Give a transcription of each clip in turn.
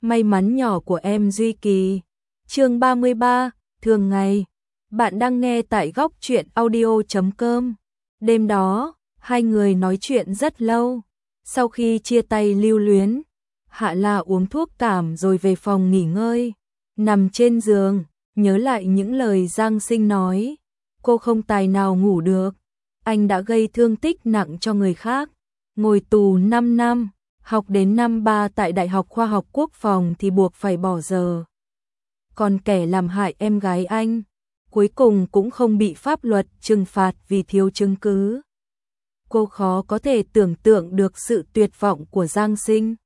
May mắn nhỏ của em Duy Kỳ. Chương 33, thường ngày. Bạn đang nghe tại góc truyện audio.com. Đêm đó, hai người nói chuyện rất lâu. Sau khi chia tay lưu luyến, Hạ La uống thuốc cảm rồi về phòng nghỉ ngơi. Nằm trên giường, nhớ lại những lời Giang Sinh nói. Cô không tài nào ngủ được. Anh đã gây thương tích nặng cho người khác. Ngồi tù 5 năm, học đến năm 3 tại Đại học Khoa học Quốc phòng thì buộc phải bỏ giờ. Còn kẻ làm hại em gái anh, cuối cùng cũng không bị pháp luật trừng phạt vì thiếu chứng cứ. Cô khó có thể tưởng tượng được sự tuyệt vọng của Giang Sinh.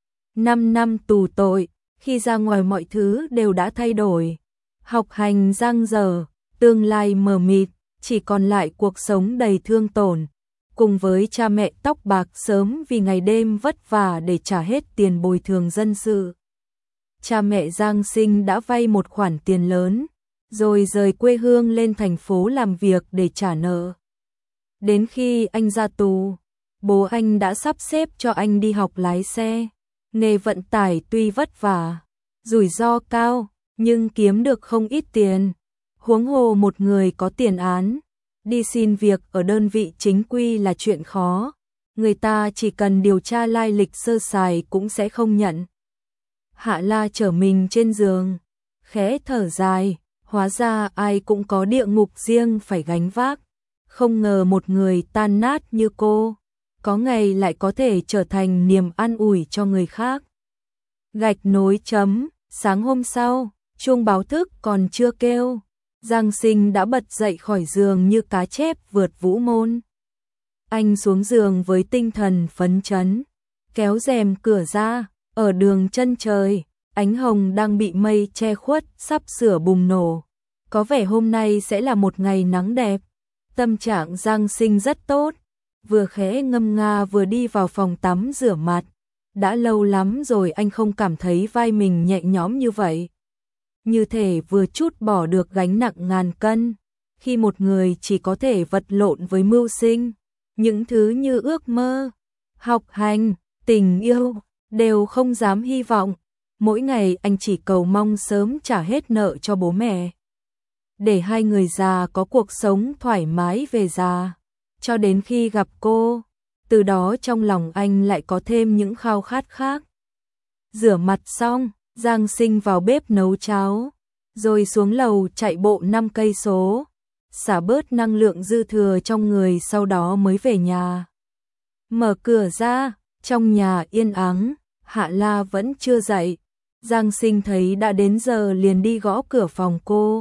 5 năm tù tội, khi ra ngoài mọi thứ đều đã thay đổi. Học hành dang dở, tương lai mờ mịt, chỉ còn lại cuộc sống đầy thương tổn. Cùng với cha mẹ tóc bạc sớm vì ngày đêm vất vả để trả hết tiền bồi thường dân sự. Cha mẹ Giang Sinh đã vay một khoản tiền lớn, rồi rời quê hương lên thành phố làm việc để trả nợ. Đến khi anh ra tù, bố anh đã sắp xếp cho anh đi học lái xe. Nghề vận tải tuy vất vả, rủi ro cao, nhưng kiếm được không ít tiền. Huống hồ một người có tiền án, đi xin việc ở đơn vị chính quy là chuyện khó. Người ta chỉ cần điều tra lai lịch sơ sài cũng sẽ không nhận. Hạ La trở mình trên giường, khẽ thở dài, hóa ra ai cũng có địa ngục riêng phải gánh vác. Không ngờ một người tan nát như cô, có ngày lại có thể trở thành niềm an ủi cho người khác. Gạch nối chấm, sáng hôm sau, chuông báo thức còn chưa kêu. Giang Sinh đã bật dậy khỏi giường như cá chép vượt vũ môn. Anh xuống giường với tinh thần phấn chấn, kéo rèm cửa ra, ở đường chân trời, ánh hồng đang bị mây che khuất sắp sửa bùng nổ. Có vẻ hôm nay sẽ là một ngày nắng đẹp. Tâm trạng Giang Sinh rất tốt, vừa khẽ ngâm nga vừa đi vào phòng tắm rửa mặt. Đã lâu lắm rồi anh không cảm thấy vai mình nhẹ nhõm như vậy. Như thể vừa trút bỏ được gánh nặng ngàn cân. Khi một người chỉ có thể vật lộn với mưu sinh, những thứ như ước mơ, học hành, tình yêu, đều không dám hy vọng. Mỗi ngày anh chỉ cầu mong sớm trả hết nợ cho bố mẹ, để hai người già có cuộc sống thoải mái về già. Cho đến khi gặp cô, từ đó trong lòng anh lại có thêm những khao khát khác. Rửa mặt xong, Giang Sinh vào bếp nấu cháo, rồi xuống lầu chạy bộ 5 cây số, xả bớt năng lượng dư thừa trong người, sau đó mới về nhà. Mở cửa ra, trong nhà yên ắng, Hạ La vẫn chưa dậy. Giang Sinh thấy đã đến giờ liền đi gõ cửa phòng cô.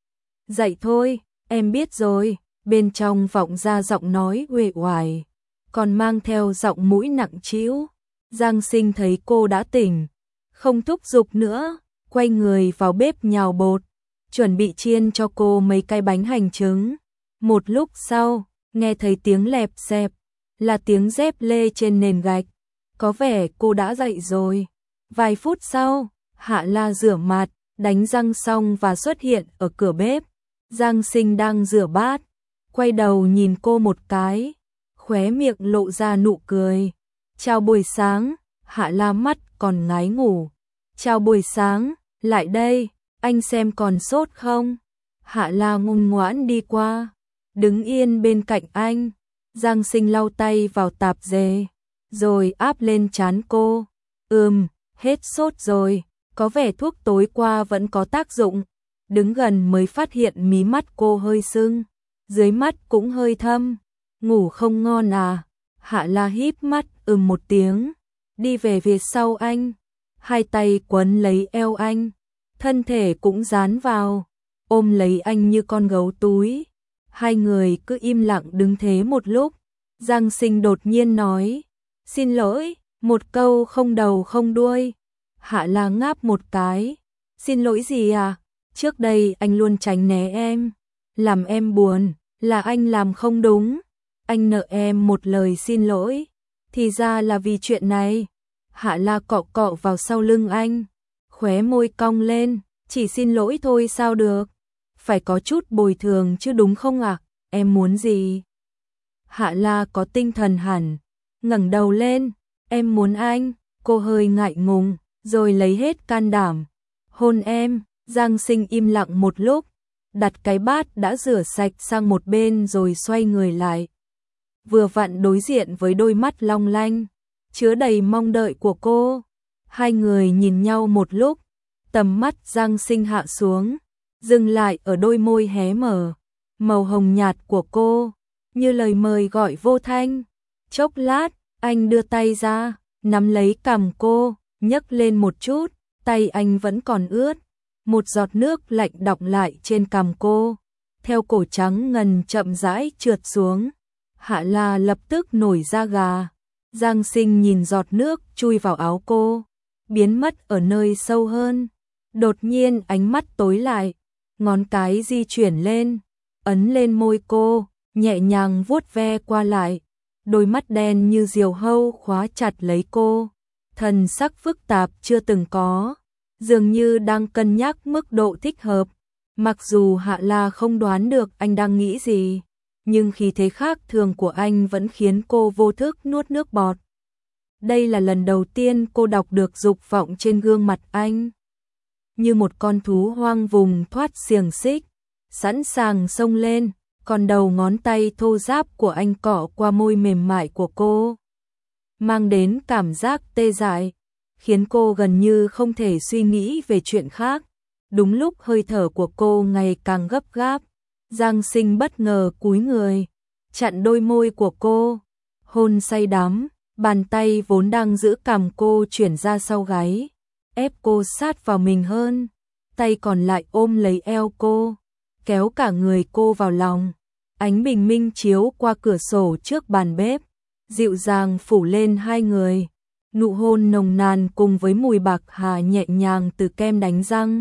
Dậy thôi, em biết rồi. Bên trong vọng ra giọng nói uể oải, còn mang theo giọng mũi nặng trĩu. Giang Sinh thấy cô đã tỉnh, không thúc giục nữa, quay người vào bếp nhào bột, chuẩn bị chiên cho cô mấy cái bánh hành trứng. Một lúc sau, nghe thấy tiếng lẹp xẹp, là tiếng dép lê trên nền gạch. Có vẻ cô đã dậy rồi. Vài phút sau, Hạ La rửa mặt, đánh răng xong và xuất hiện ở cửa bếp. Giang Sinh đang rửa bát, quay đầu nhìn cô một cái, khóe miệng lộ ra nụ cười. Chào buổi sáng. Hạ La mắt còn ngái ngủ. Chào buổi sáng, lại đây, anh xem còn sốt không? Hạ La ngoan ngoãn đi qua, đứng yên bên cạnh anh. Giang Sinh lau tay vào tạp dề, rồi áp lên trán cô. Hết sốt rồi, có vẻ thuốc tối qua vẫn có tác dụng. Đứng gần mới phát hiện mí mắt cô hơi sưng, dưới mắt cũng hơi thâm. Ngủ không ngon à? Hạ La híp mắt một tiếng, đi về phía sau anh, hai tay quấn lấy eo anh, thân thể cũng dán vào, ôm lấy anh như con gấu túi. Hai người cứ im lặng đứng thế một lúc. Giang Sinh đột nhiên nói, xin lỗi, một câu không đầu không đuôi. Hạ La ngáp một cái, xin lỗi gì à? Trước đây anh luôn tránh né em, làm em buồn, là anh làm không đúng. Anh nợ em một lời xin lỗi, thì ra là vì chuyện này. Hạ La cọ cọ vào sau lưng anh, khóe môi cong lên, chỉ xin lỗi thôi sao được? Phải có chút bồi thường chứ đúng không ạ? Em muốn gì? Hạ La có tinh thần hẳn, ngẩng đầu lên, em muốn anh. Cô hơi ngại ngùng, rồi lấy hết can đảm. Hôn em, Giang Sinh im lặng một lúc, đặt cái bát đã rửa sạch sang một bên rồi xoay người lại. Vừa vặn đối diện với đôi mắt long lanh, chứa đầy mong đợi của cô. Hai người nhìn nhau một lúc, tầm mắt Giang Sinh hạ xuống, dừng lại ở đôi môi hé mở, màu hồng nhạt của cô, như lời mời gọi vô thanh. Chốc lát, anh đưa tay ra, nắm lấy cằm cô, nhấc lên một chút, tay anh vẫn còn ướt. Một giọt nước lạnh đọng lại trên cằm cô, theo cổ trắng ngần chậm rãi trượt xuống. Hạ La lập tức nổi da gà. Giang Sinh nhìn giọt nước chui vào áo cô, biến mất ở nơi sâu hơn. Đột nhiên ánh mắt tối lại, ngón cái di chuyển lên, ấn lên môi cô, nhẹ nhàng vuốt ve qua lại. Đôi mắt đen như diều hâu khóa chặt lấy cô, thần sắc phức tạp chưa từng có, dường như đang cân nhắc mức độ thích hợp. Mặc dù Hạ La không đoán được anh đang nghĩ gì, nhưng khí thế khác thường của anh vẫn khiến cô vô thức nuốt nước bọt. Đây là lần đầu tiên cô đọc được dục vọng trên gương mặt anh. Như một con thú hoang vùng thoát xiềng xích, sẵn sàng xông lên, còn đầu ngón tay thô ráp của anh cọ qua môi mềm mại của cô, mang đến cảm giác tê dại, khiến cô gần như không thể suy nghĩ về chuyện khác. Đúng lúc hơi thở của cô ngày càng gấp gáp, Giang Sinh bất ngờ cúi người, chặn đôi môi của cô, hôn say đắm, bàn tay vốn đang giữ cằm cô chuyển ra sau gáy, ép cô sát vào mình hơn, tay còn lại ôm lấy eo cô, kéo cả người cô vào lòng. Ánh bình minh chiếu qua cửa sổ trước bàn bếp, dịu dàng phủ lên hai người, nụ hôn nồng nàn cùng với mùi bạc hà nhẹ nhàng từ kem đánh răng.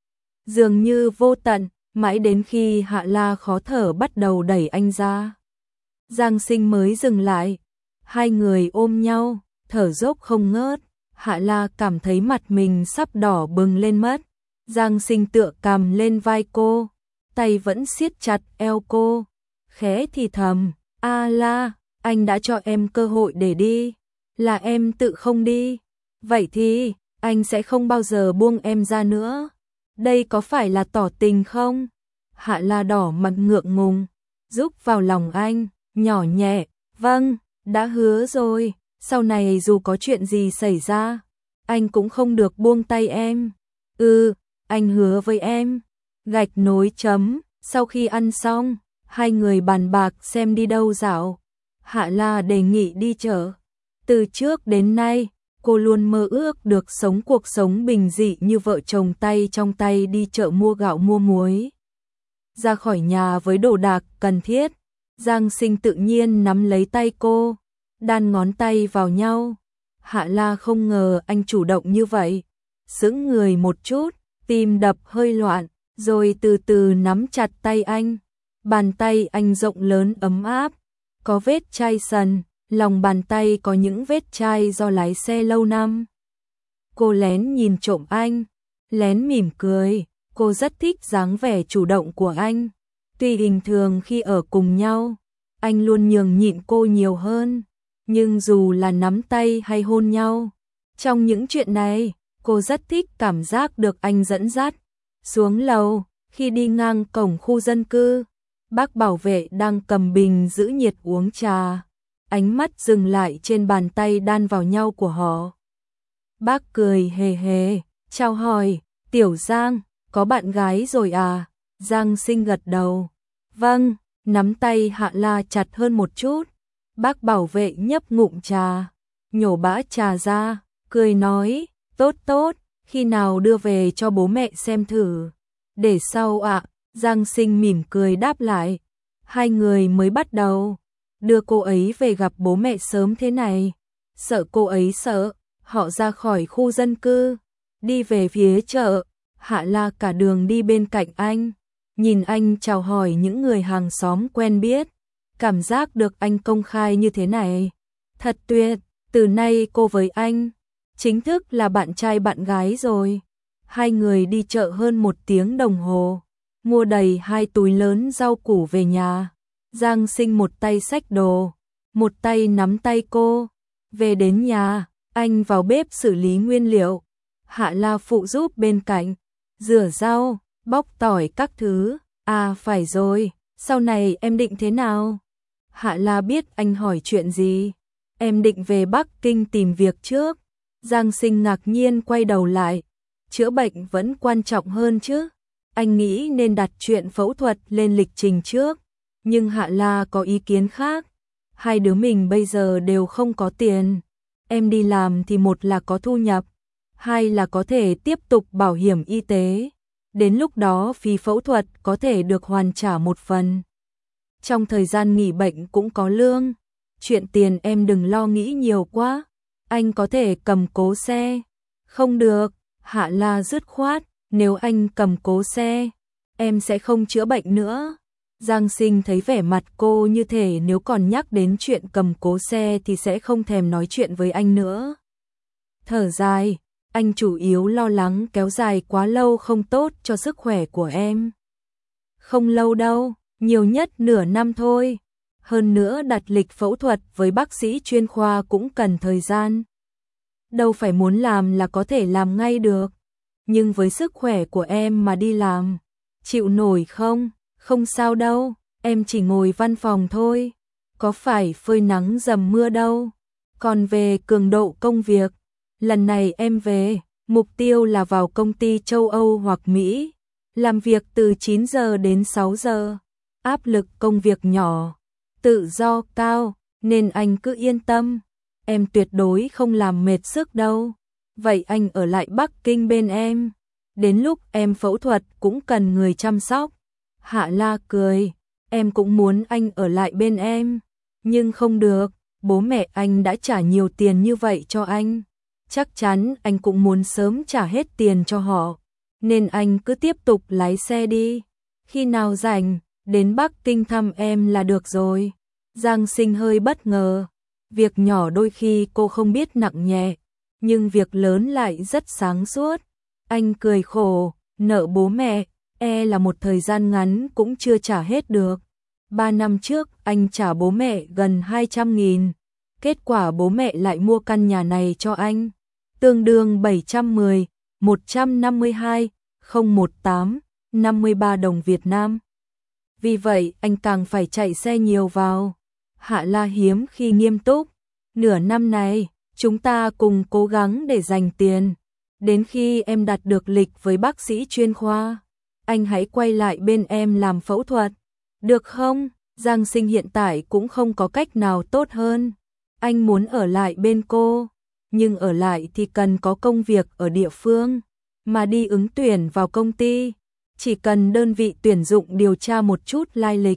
Dường như vô tận, mãi đến khi Hạ La khó thở bắt đầu đẩy anh ra, Giang Sinh mới dừng lại. Hai người ôm nhau, thở dốc không ngớt. Hạ La cảm thấy mặt mình sắp đỏ bừng lên mất. Giang Sinh tựa cằm lên vai cô, tay vẫn siết chặt eo cô, khẽ thì thầm, "A La, anh đã cho em cơ hội để đi, là em tự không đi. Vậy thì, anh sẽ không bao giờ buông em ra nữa. Đây có phải là tỏ tình không?" Hạ La đỏ mặt ngượng ngùng, rúc vào lòng anh, nhỏ nhẹ, "Vâng, đã hứa rồi, sau này dù có chuyện gì xảy ra, anh cũng không được buông tay em." "Ừ, anh hứa với em." Gạch nối chấm, sau khi ăn xong, hai người bàn bạc xem đi đâu dạo. Hạ La đề nghị đi chợ. Từ trước đến nay, cô luôn mơ ước được sống cuộc sống bình dị như vợ chồng tay trong tay đi chợ mua gạo mua muối. Ra khỏi nhà với đồ đạc cần thiết, Giang Sinh tự nhiên nắm lấy tay cô, đan ngón tay vào nhau. Hạ La không ngờ anh chủ động như vậy, sững người một chút, tim đập hơi loạn, rồi từ từ nắm chặt tay anh. Bàn tay anh rộng lớn ấm áp, có vết chai sần, lòng bàn tay có những vết chai do lái xe lâu năm. Cô lén nhìn trộm anh, lén mỉm cười, cô rất thích dáng vẻ chủ động của anh. Tuy bình thường khi ở cùng nhau, anh luôn nhường nhịn cô nhiều hơn, nhưng dù là nắm tay hay hôn nhau, trong những chuyện này, cô rất thích cảm giác được anh dẫn dắt. Xuống lầu, khi đi ngang cổng khu dân cư, bác bảo vệ đang cầm bình giữ nhiệt uống trà, ánh mắt dừng lại trên bàn tay đan vào nhau của họ. Bác cười hề hề, chào hỏi, "Tiểu Giang, có bạn gái rồi à?" Giang Sinh gật đầu. "Vâng." Nắm tay Hạ La chặt hơn một chút. Bác bảo vệ nhấp ngụm trà, nhổ bã trà ra, cười nói, "Tốt tốt, khi nào đưa về cho bố mẹ xem thử." "Để sau ạ." Giang Sinh mỉm cười đáp lại. Hai người mới bắt đầu, đưa cô ấy về gặp bố mẹ sớm thế này, sợ cô ấy sợ. Họ ra khỏi khu dân cư, đi về phía chợ. Hạ La cả đường đi bên cạnh anh, nhìn anh chào hỏi những người hàng xóm quen biết. Cảm giác được anh công khai như thế này, thật tuyệt. Từ nay cô với anh chính thức là bạn trai bạn gái rồi. Hai người đi chợ hơn 1 tiếng đồng hồ, mua đầy 2 túi lớn rau củ về nhà. Giang Sinh một tay xách đồ, một tay nắm tay cô. Về đến nhà, anh vào bếp xử lý nguyên liệu, Hạ La phụ giúp bên cạnh, rửa rau, bóc tỏi các thứ. À phải rồi, sau này em định thế nào? Hạ La biết anh hỏi chuyện gì. Em định về Bắc Kinh tìm việc trước. Giang Sinh ngạc nhiên quay đầu lại. Chữa bệnh vẫn quan trọng hơn chứ. Anh nghĩ nên đặt chuyện phẫu thuật lên lịch trình trước. Nhưng Hạ La có ý kiến khác. Hai đứa mình bây giờ đều không có tiền. Em đi làm thì một là có thu nhập, hai là có thể tiếp tục bảo hiểm y tế. Đến lúc đó phí phẫu thuật có thể được hoàn trả một phần. Trong thời gian nghỉ bệnh cũng có lương. Chuyện tiền em đừng lo nghĩ nhiều quá. Anh có thể cầm cố xe. Không được, Hạ La dứt khoát. Nếu anh cầm cố xe, em sẽ không chữa bệnh nữa. Giang Sinh thấy vẻ mặt cô như thể nếu còn nhắc đến chuyện cầm cố xe thì sẽ không thèm nói chuyện với anh nữa. Thở dài, anh chủ yếu lo lắng kéo dài quá lâu không tốt cho sức khỏe của em. Không lâu đâu, nhiều nhất nửa năm thôi. Hơn nữa đặt lịch phẫu thuật với bác sĩ chuyên khoa cũng cần thời gian. Đâu phải muốn làm là có thể làm ngay được. Nhưng với sức khỏe của em mà đi làm, chịu nổi không? Không sao đâu, em chỉ ngồi văn phòng thôi. Có phải phơi nắng dầm mưa đâu. Còn về cường độ công việc, lần này em về, mục tiêu là vào công ty châu Âu hoặc Mỹ. Làm việc từ 9 giờ đến 6 giờ. Áp lực công việc nhỏ, tự do cao, nên anh cứ yên tâm. Em tuyệt đối không làm mệt sức đâu. Vậy anh ở lại Bắc Kinh bên em. Đến lúc em phẫu thuật cũng cần người chăm sóc. Hạ La cười, em cũng muốn anh ở lại bên em. Nhưng không được, bố mẹ anh đã trả nhiều tiền như vậy cho anh. Chắc chắn anh cũng muốn sớm trả hết tiền cho họ. Nên anh cứ tiếp tục lái xe đi. Khi nào rảnh, đến Bắc Kinh thăm em là được rồi. Giang Sinh hơi bất ngờ. Việc nhỏ đôi khi cô không biết nặng nhẹ, nhưng việc lớn lại rất sáng suốt. Anh cười khổ, nợ bố mẹ, là một thời gian ngắn cũng chưa trả hết được. 3 năm trước anh trả bố mẹ gần 200.000. Kết quả bố mẹ lại mua căn nhà này cho anh. Tương đương 710, 152, 018, 53 đồng Việt Nam. Vì vậy anh càng phải chạy xe nhiều vào. Hạ La hiếm khi nghiêm túc. Nửa năm này, chúng ta cùng cố gắng để dành tiền. Đến khi em đặt được lịch với bác sĩ chuyên khoa, anh hãy quay lại bên em làm phẫu thuật. Được không? Giang Sinh hiện tại cũng không có cách nào tốt hơn. Anh muốn ở lại bên cô, nhưng ở lại thì cần có công việc ở địa phương, mà đi ứng tuyển vào công ty. Chỉ cần đơn vị tuyển dụng điều tra một chút lai lịch,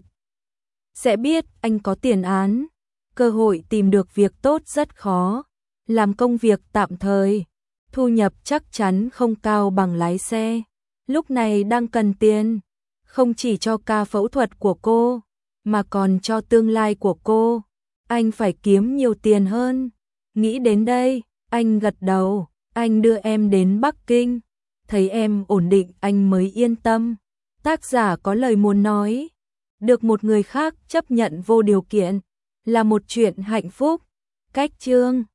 sẽ biết anh có tiền án. Cơ hội tìm được việc tốt rất khó. Làm công việc tạm thời, thu nhập chắc chắn không cao bằng lái xe. Lúc này đang cần tiền, không chỉ cho ca phẫu thuật của cô, mà còn cho tương lai của cô. Anh phải kiếm nhiều tiền hơn. Nghĩ đến đây, anh gật đầu. Anh đưa em đến Bắc Kinh. Thấy em ổn định anh mới yên tâm. Tác giả có lời muốn nói. Được một người khác chấp nhận vô điều kiện là một chuyện hạnh phúc. Cách chương